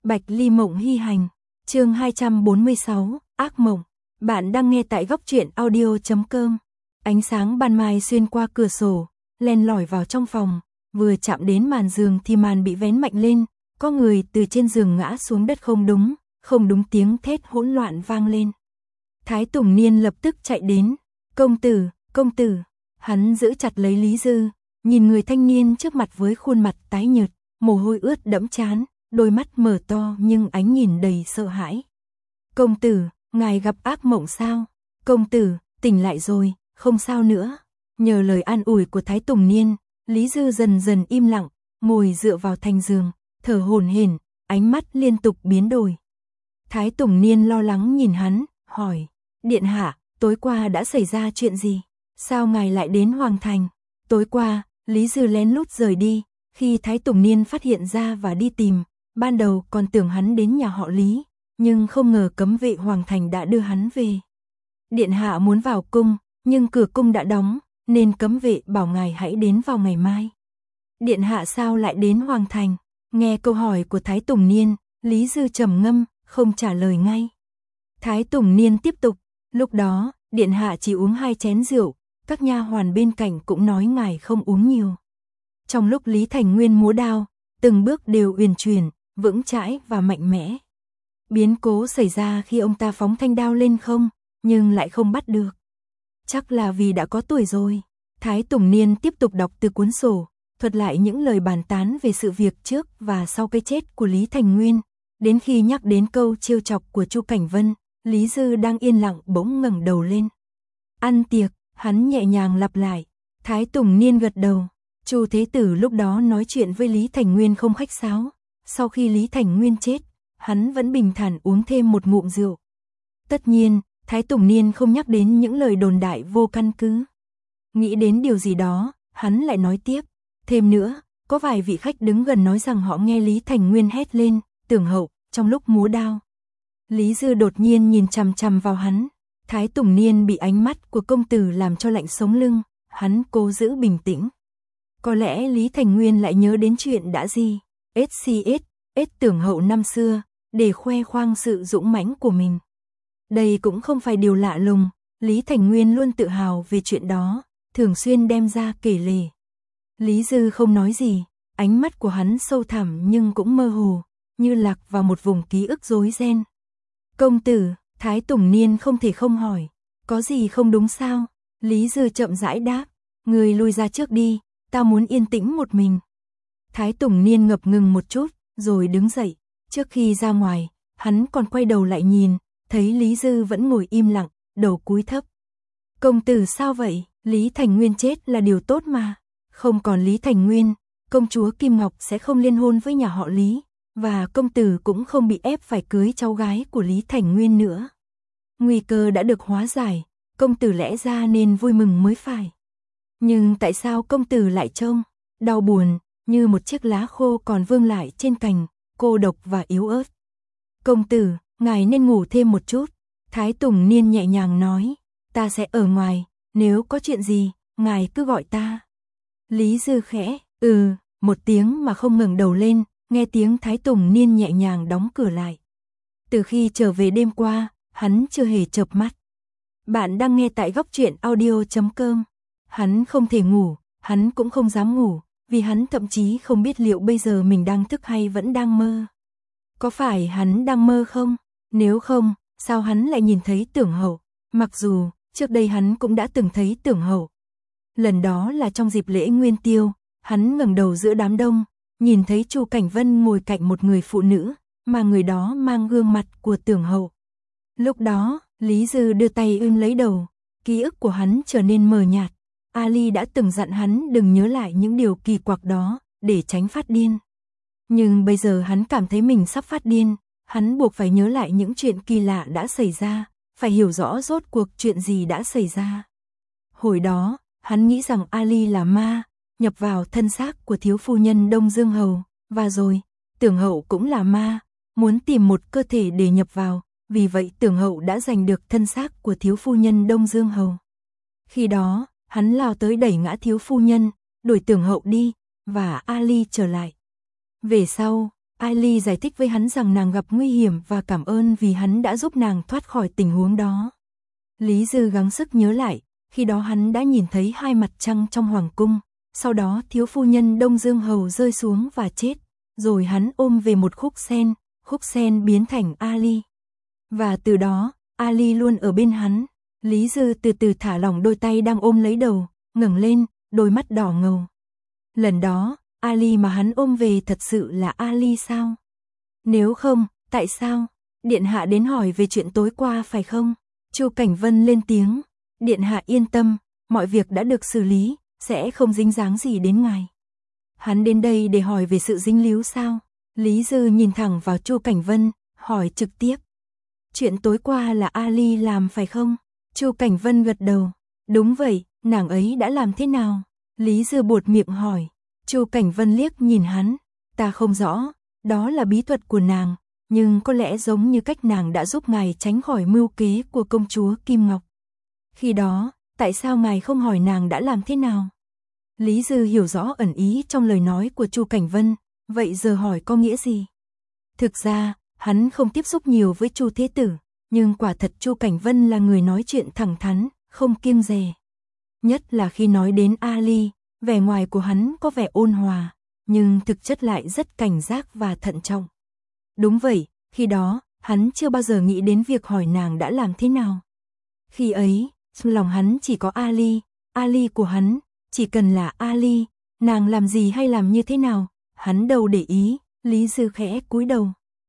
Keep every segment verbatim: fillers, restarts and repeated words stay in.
Bạch Ly Mộng Hy Hành, chương hai trăm bốn mươi sáu, Ác Mộng. Bạn đang nghe tại góc truyện audio chấm com. Ánh sáng ban mai xuyên qua cửa sổ, len lỏi vào trong phòng, vừa chạm đến màn giường thì màn bị vén mạnh lên, có người từ trên giường ngã xuống đất không đúng, không đúng tiếng thét hỗn loạn vang lên. Thái Tùng Niên lập tức chạy đến, "Công tử, công tử." Hắn giữ chặt lấy Lý Dư, nhìn người thanh niên trước mặt với khuôn mặt tái nhợt, mồ hôi ướt đẫm trán, đôi mắt mở to nhưng ánh nhìn đầy sợ hãi. "Công tử, ngài gặp ác mộng sao? Công tử, tỉnh lại rồi, không sao nữa." Nhờ lời an ủi của Thái Tùng Niên, Lý Dư dần dần im lặng, ngồi dựa vào thành giường, thở hổn hển, ánh mắt liên tục biến đổi. Thái Tùng Niên lo lắng nhìn hắn, hỏi: "Điện hạ, tối qua đã xảy ra chuyện gì? Sao ngài lại đến Hoàng Thành?" Tối qua, Lý Dư lén lút rời đi, khi Thái Tùng Niên phát hiện ra và đi tìm, ban đầu còn tưởng hắn đến nhà họ Lý, nhưng không ngờ cấm vệ Hoàng Thành đã đưa hắn về. "Điện hạ muốn vào cung, nhưng cửa cung đã đóng, nên cấm vệ bảo ngài hãy đến vào ngày mai." "Điện hạ sao lại đến Hoàng Thành?" Nghe câu hỏi của Thái Tùng Niên, Lý Dư trầm ngâm, không trả lời ngay. Thái Tùng Niên tiếp tục: "Lúc đó, điện hạ chỉ uống hai chén rượu, các nha hoàn bên cạnh cũng nói ngài không uống nhiều." Trong lúc Lý Thành Nguyên múa đao, từng bước đều uyển chuyển, vững chãi và mạnh mẽ. Biến cố xảy ra khi ông ta phóng thanh đao lên không, nhưng lại không bắt được. Chắc là vì đã có tuổi rồi. Thái Tùng Niên tiếp tục đọc từ cuốn sổ, thuật lại những lời bàn tán về sự việc trước và sau cái chết của Lý Thành Nguyên. Đến khi nhắc đến câu trêu chọc của Chu Cảnh Vân, Lý Dư đang yên lặng bỗng ngẩng đầu lên. "Ăn tiệc." Hắn nhẹ nhàng lặp lại. Thái Tùng Niên gật đầu. Chu Thế Tử lúc đó nói chuyện với Lý Thành Nguyên không khách sáo. Sau khi Lý Thành Nguyên chết, hắn vẫn bình thản uống thêm một ngụm rượu. Tất nhiên, Thái Tùng Niên không nhắc đến những lời đồn đại vô căn cứ. Nghĩ đến điều gì đó, hắn lại nói tiếp. "Thêm nữa, có vài vị khách đứng gần nói rằng họ nghe Lý Thành Nguyên hét lên, 'Tưởng hậu,' trong lúc múa đao." Lý Dư đột nhiên nhìn chằm chằm vào hắn. Thái Tùng Niên bị ánh mắt của công tử làm cho lạnh sống lưng, hắn cố giữ bình tĩnh. Có lẽ Lý Thành Nguyên lại nhớ đến chuyện đã gì, ét xê ét, ét Tưởng hậu năm xưa, để khoe khoang sự dũng mãnh của mình. Đây cũng không phải điều lạ lùng, Lý Thành Nguyên luôn tự hào về chuyện đó, thường xuyên đem ra kể lể. Lý Dư không nói gì, ánh mắt của hắn sâu thẳm nhưng cũng mơ hồ, như lạc vào một vùng ký ức rối ren. "Công tử," Thái Tùng Niên không thể không hỏi, "có gì không đúng sao?" Lý Dư chậm rãi đáp, "Người lui ra trước đi, ta muốn yên tĩnh một mình." Thái Tùng Niên ngập ngừng một chút, rồi đứng dậy. Trước khi ra ngoài, hắn còn quay đầu lại nhìn, thấy Lý Dư vẫn ngồi im lặng, đầu cúi thấp. "Công tử sao vậy? Lý Thành Nguyên chết là điều tốt mà. Không còn Lý Thành Nguyên, công chúa Kim Ngọc sẽ không liên hôn với nhà họ Lý, và công tử cũng không bị ép phải cưới cháu gái của Lý Thành Nguyên nữa. Nguy cơ đã được hóa giải, công tử lẽ ra nên vui mừng mới phải. Nhưng tại sao công tử lại trông đau buồn, như một chiếc lá khô còn vương lại trên cành, cô độc và yếu ớt?" "Công tử, ngài nên ngủ thêm một chút." Thái Tùng Niên nhẹ nhàng nói, "Ta sẽ ở ngoài, nếu có chuyện gì, ngài cứ gọi ta." Lý Dư khẽ, "Ừ," một tiếng mà không ngẩng đầu lên, nghe tiếng Thái Tùng Niên nhẹ nhàng đóng cửa lại. Từ khi trở về đêm qua, hắn chưa hề chợp mắt. Bạn đang nghe tại góc truyện audio chấm com. Hắn không thể ngủ, hắn cũng không dám ngủ, vì hắn thậm chí không biết liệu bây giờ mình đang thức hay vẫn đang mơ. Có phải hắn đang mơ không? Nếu không, sao hắn lại nhìn thấy Tưởng hậu? Mặc dù, trước đây hắn cũng đã từng thấy Tưởng hậu. Lần đó là trong dịp lễ Nguyên Tiêu, hắn ngẩng đầu giữa đám đông, nhìn thấy Chu Cảnh Vân ngồi cạnh một người phụ nữ, mà người đó mang gương mặt của Tưởng hậu. Lúc đó, Lý Dư đưa tay ôm lấy đầu, ký ức của hắn trở nên mờ nhạt. Ali đã từng dặn hắn đừng nhớ lại những điều kỳ quặc đó, để tránh phát điên. Nhưng bây giờ hắn cảm thấy mình sắp phát điên, hắn buộc phải nhớ lại những chuyện kỳ lạ đã xảy ra, phải hiểu rõ rốt cuộc chuyện gì đã xảy ra. Hồi đó, hắn nghĩ rằng Ali là ma, nhập vào thân xác của thiếu phu nhân Đông Dương Hầu, và rồi, Tưởng hậu cũng là ma, muốn tìm một cơ thể để nhập vào, vì vậy Tưởng hậu đã giành được thân xác của thiếu phu nhân Đông Dương Hầu. Khi đó, hắn lao tới đẩy ngã thiếu phu nhân, đuổi Tưởng hậu đi, và Ali trở lại. Về sau, Ali giải thích với hắn rằng nàng gặp nguy hiểm và cảm ơn vì hắn đã giúp nàng thoát khỏi tình huống đó. Lý Dư gắng sức nhớ lại, khi đó hắn đã nhìn thấy hai mặt trăng trong hoàng cung, sau đó thiếu phu nhân Đông Dương Hầu rơi xuống và chết, rồi hắn ôm về một khúc sen, khúc sen biến thành Ali. Và từ đó, Ali luôn ở bên hắn. Lý Dư từ từ thả lỏng đôi tay đang ôm lấy đầu, ngẩng lên, đôi mắt đỏ ngầu. Lần đó, Ali mà hắn ôm về thật sự là Ali sao? Nếu không, tại sao? Điện hạ đến hỏi về chuyện tối qua phải không? Chu Cảnh Vân lên tiếng. Điện hạ yên tâm, mọi việc đã được xử lý, sẽ không dính dáng gì đến ngài. Hắn đến đây để hỏi về sự dính líu sao? Lý Dư nhìn thẳng vào Chu Cảnh Vân, hỏi trực tiếp. Chuyện tối qua là Ali làm phải không? Chu Cảnh Vân gật đầu. Đúng vậy, nàng ấy đã làm thế nào? Lý Dư buột miệng hỏi. Chu Cảnh Vân liếc nhìn hắn. Ta không rõ, đó là bí thuật của nàng, nhưng có lẽ giống như cách nàng đã giúp ngài tránh khỏi mưu kế của công chúa Kim Ngọc. Khi đó, tại sao ngài không hỏi nàng đã làm thế nào? Lý Dư hiểu rõ ẩn ý trong lời nói của Chu Cảnh Vân, vậy giờ hỏi có nghĩa gì? Thực ra, hắn không tiếp xúc nhiều với Chu Thế Tử, nhưng quả thật Chu Cảnh Vân là người nói chuyện thẳng thắn, không kiêng dè. Nhất là khi nói đến Ali, vẻ ngoài của hắn có vẻ ôn hòa, nhưng thực chất lại rất cảnh giác và thận trọng. Đúng vậy, khi đó, hắn chưa bao giờ nghĩ đến việc hỏi nàng đã làm thế nào. Khi ấy, trong lòng hắn chỉ có Ali, Ali của hắn, chỉ cần là Ali, nàng làm gì hay làm như thế nào, hắn đâu để ý. Lý Dư khẽ cúi đầu.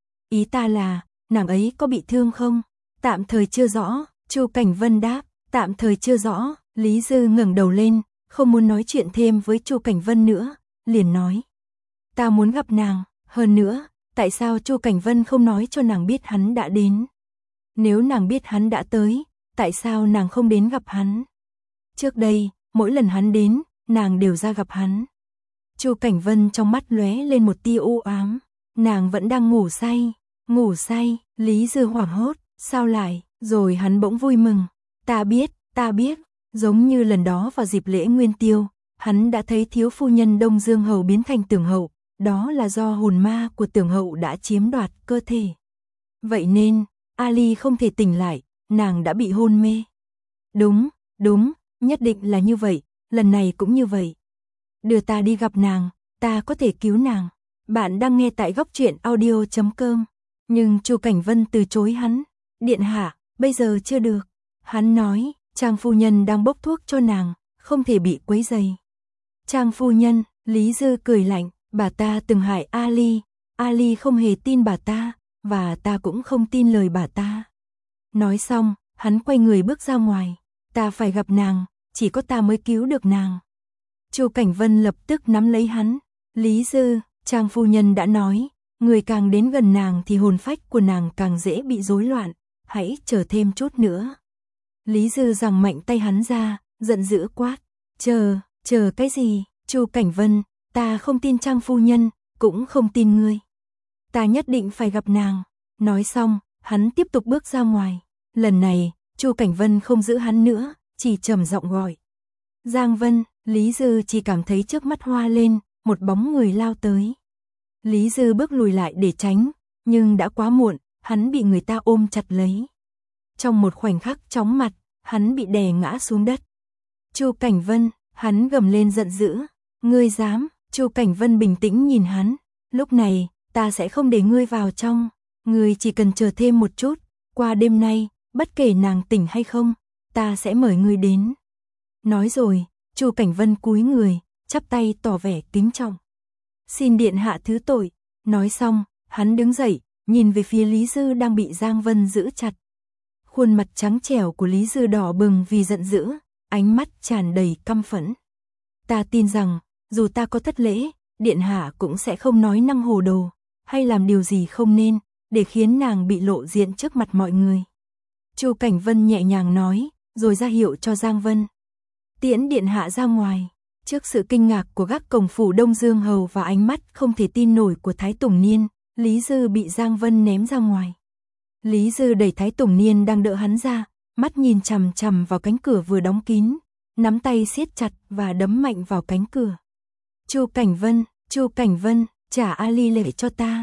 Ý ta là, nàng ấy có bị thương không? Tạm thời chưa rõ, Chu Cảnh Vân đáp, tạm thời chưa rõ. Lý Dư ngẩng đầu lên, không muốn nói chuyện thêm với Chu Cảnh Vân nữa, liền nói. Ta muốn gặp nàng, hơn nữa, tại sao Chu Cảnh Vân không nói cho nàng biết hắn đã đến? Nếu nàng biết hắn đã tới, tại sao nàng không đến gặp hắn? Trước đây, mỗi lần hắn đến, nàng đều ra gặp hắn. Chu Cảnh Vân trong mắt lóe lên một tia u ám, nàng vẫn đang ngủ say, ngủ say. Lý Dư hoảng hốt, sao lại? Rồi hắn bỗng vui mừng, ta biết, ta biết, giống như lần đó vào dịp lễ Nguyên Tiêu, hắn đã thấy thiếu phu nhân Đông Dương Hầu biến thành Tưởng Hậu, đó là do hồn ma của Tưởng Hậu đã chiếm đoạt cơ thể. Vậy nên, Ali không thể tỉnh lại, nàng đã bị hôn mê. Đúng, đúng, nhất định là như vậy, lần này cũng như vậy. Đưa ta đi gặp nàng, ta có thể cứu nàng. Bạn đang nghe tại góc truyện audio chấm com. Nhưng Chu Cảnh Vân từ chối hắn. Điện hạ, bây giờ chưa được. Hắn nói, Trang phu nhân đang bốc thuốc cho nàng, không thể bị quấy rầy. Trang phu nhân, Lý Dư cười lạnh, bà ta từng hại Ali, Ali không hề tin bà ta, và ta cũng không tin lời bà ta. Nói xong, hắn quay người bước ra ngoài, ta phải gặp nàng, chỉ có ta mới cứu được nàng. Chu Cảnh Vân lập tức nắm lấy hắn, Lý Dư, Trang phu nhân đã nói, người càng đến gần nàng thì hồn phách của nàng càng dễ bị rối loạn, hãy chờ thêm chút nữa. Lý Dư giằng mạnh tay hắn ra, giận dữ quát, chờ, chờ cái gì? Chu Cảnh Vân, ta không tin Trang phu nhân, cũng không tin ngươi. Ta nhất định phải gặp nàng. Nói xong, hắn tiếp tục bước ra ngoài. Lần này, Chu Cảnh Vân không giữ hắn nữa, chỉ trầm giọng gọi. Giang Vân. Lý Dư chỉ cảm thấy trước mắt hoa lên, một bóng người lao tới. Lý Dư bước lùi lại để tránh, nhưng đã quá muộn, hắn bị người ta ôm chặt lấy. Trong một khoảnh khắc chóng mặt, hắn bị đè ngã xuống đất. Chu Cảnh Vân, hắn gầm lên giận dữ. Ngươi dám? Chu Cảnh Vân bình tĩnh nhìn hắn. Lúc này, ta sẽ không để ngươi vào trong. Ngươi chỉ cần chờ thêm một chút. Qua đêm nay, bất kể nàng tỉnh hay không, ta sẽ mời ngươi đến. Nói rồi, Chu Cảnh Vân cúi người, chắp tay tỏ vẻ kính trọng. Xin điện hạ thứ tội. Nói xong, hắn đứng dậy, nhìn về phía Lý Dư đang bị Giang Vân giữ chặt. Khuôn mặt trắng trẻo của Lý Dư đỏ bừng vì giận dữ, ánh mắt tràn đầy căm phẫn. Ta tin rằng, dù ta có thất lễ, điện hạ cũng sẽ không nói năng hồ đồ, hay làm điều gì không nên, để khiến nàng bị lộ diện trước mặt mọi người. Chu Cảnh Vân nhẹ nhàng nói, rồi ra hiệu cho Giang Vân. Tiễn điện hạ ra ngoài. Trước sự kinh ngạc của gác cổng phủ Đông Dương Hầu và ánh mắt không thể tin nổi của Thái Tùng Niên, Lý Dư bị Giang Vân ném ra ngoài. Lý Dư đẩy Thái Tùng Niên đang đỡ hắn ra, mắt nhìn chằm chằm vào cánh cửa vừa đóng kín, nắm tay siết chặt và đấm mạnh vào cánh cửa. Chu Cảnh Vân, Chu Cảnh Vân, trả Ali lệ cho ta.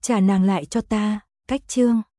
trả nàng lại cho ta, cách chương.